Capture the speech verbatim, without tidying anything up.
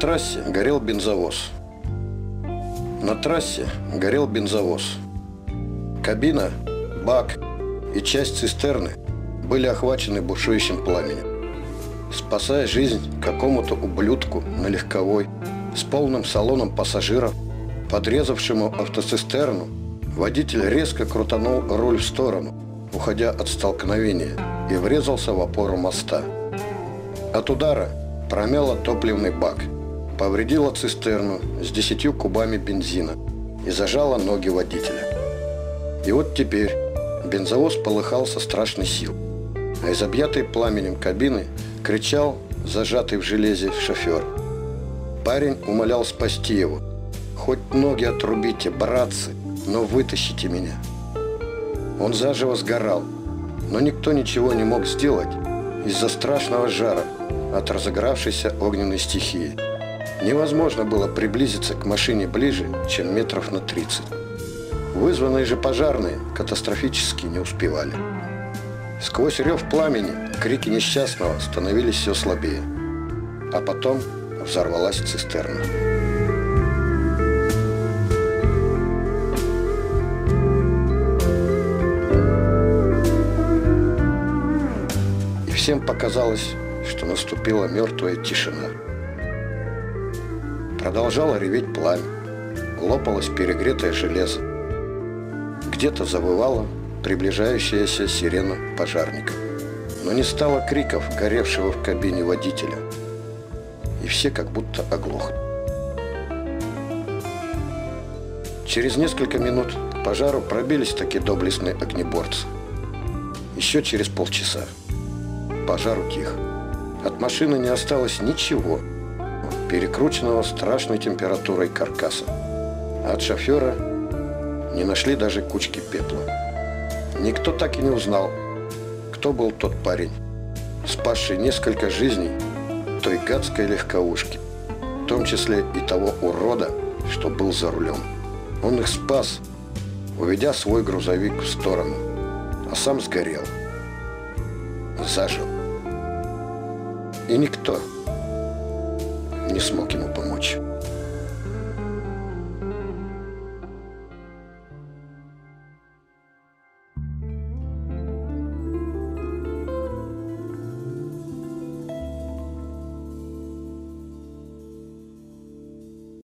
трассе горел бензовоз. На трассе горел бензовоз. Кабина, бак и часть цистерны были охвачены бушующим пламенем. Спасая жизнь какому-то ублюдку на легковой с полным салоном пассажиров, подрезавшему автоцистерну, водитель резко крутанул руль в сторону, уходя от столкновения, и врезался в опору моста. От удара промяло топливный бак, повредило цистерну с десятью кубами бензина и зажало ноги водителя. И вот теперь бензовоз полыхал со страшной силой, а из объятой пламенем кабины кричал зажатый в железе шофер. Парень умолял спасти его. «Хоть ноги отрубите, братцы, но вытащите меня». Он заживо сгорал, но никто ничего не мог сделать из-за страшного жара от разыгравшейся огненной стихии. Невозможно было приблизиться к машине ближе, чем метров на тридцать. Вызванные же пожарные катастрофически не успевали. Сквозь рев пламени крики несчастного становились все слабее. А потом взорвалась цистерна. И всем показалось, что наступила мертвая тишина. Продолжало реветь пламя, лопалось перегретое железо. Где-то завывала приближающаяся сирена пожарника. Но не стало криков горевшего в кабине водителя. И все как будто оглохли. Через несколько минут к пожару пробились таки доблестные огнеборцы. Еще через полчаса пожар утих. От машины не осталось ничего, перекрученного страшной температурой каркаса. А от шофера не нашли даже кучки пепла. Никто так и не узнал, кто был тот парень, спасший несколько жизней той гадской легковушки, в том числе и того урода, что был за рулем. Он их спас, уведя свой грузовик в сторону, а сам сгорел, зажил. И никто не смог ему помочь.